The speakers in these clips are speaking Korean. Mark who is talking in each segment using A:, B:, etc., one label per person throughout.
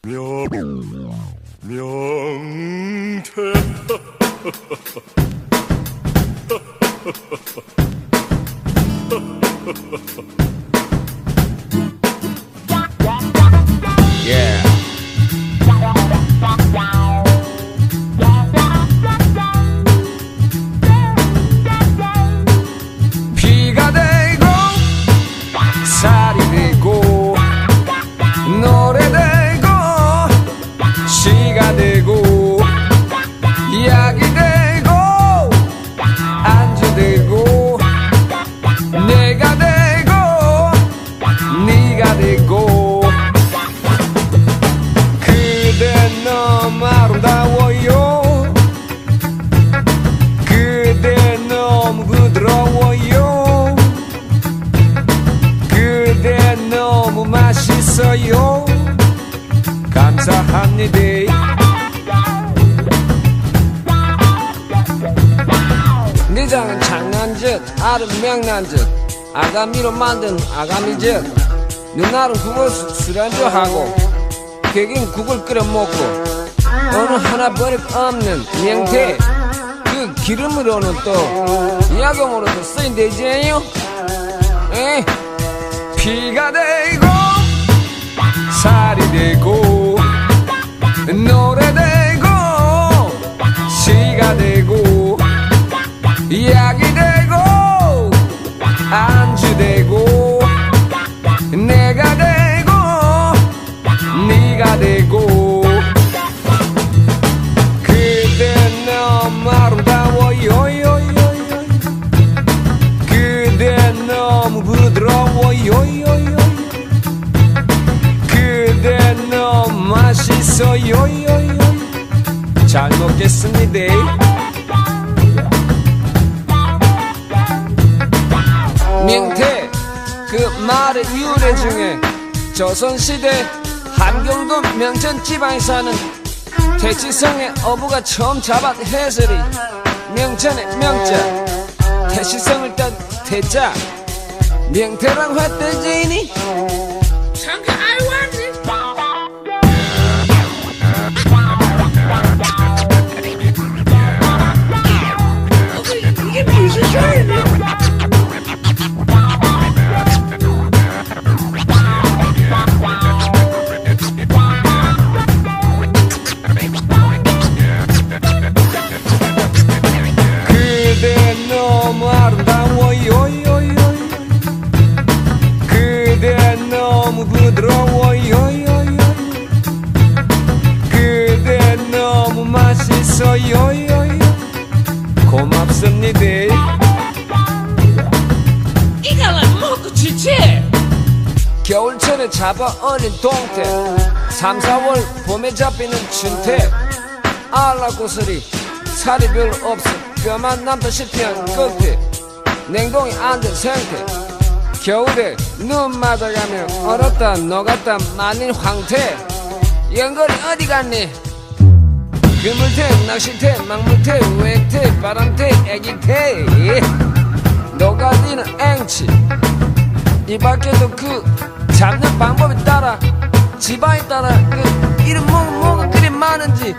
A: 명태
B: Yeah. 비가 되고 살이 되고 노래 되고 시가 되고 약이 되고 안주 되고 내가 되고 네가 되고 그대 너무 아름다워요 그대 너무 부드러워요 그대 너무 맛있어요 감사합니다 내장은 장난짓 알은 명란젓 아가미로 만든 아가미젓 누나는 국을 술안주하고 걔긴 국을 끓여 먹고 어느 하나 버릴 없는 명태 그 기름으로는 또 약용으로도 쓰인대지요 피가 되고 살이 되고 노래 되고 시가 되고 약이 되고 안주 되고 내가 되고 네가 되고 그대 너무 아름다워요 그대 너무 부드러워요 그대 너무 맛있어요 잘 먹겠습니다 명태 그 말의 유래 중에 조선시대 함경도 명천 지방에 사는 태시성의 어부가 처음 잡았 해설이 명천의 명자 태시성을 딴 태자 명태랑 화떼지니
C: 잠깐 알왔니? 이게 무슨 소리야?
B: 그대 너무 아름다워요 그대 너무 부드러워요 그대 너무 맛있어요 고맙습니다
C: 이거는 먹고 지치?
B: 겨울철에 잡아 어린 동태 3, 4월 봄에 잡히는 춘태 알라고슬이 살이 별로 없어 뼈만 남다시피 한 끝에 냉동이 안 된 생태 겨울에 눈 맞아가면 얼었다 녹았다 말린 황태 연거리 어디 갔니 그물태 낚시태 막물태 외태 바람태 애기태 녹아지는 앵치 이 밖에도 그 잡는 방법에 따라 지방에 따라 그 이름 뭐가 그리 많은지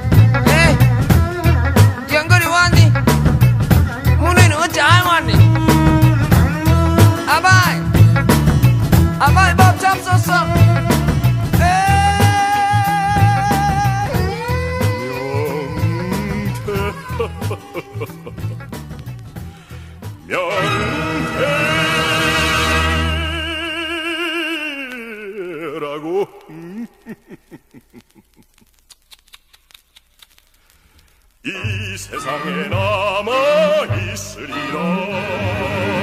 B: 연거리 왔니? 문에는 어찌 안 왔니? 아바이 밥 잡섰어
A: 명태라고 이 세상에 남아 있으리라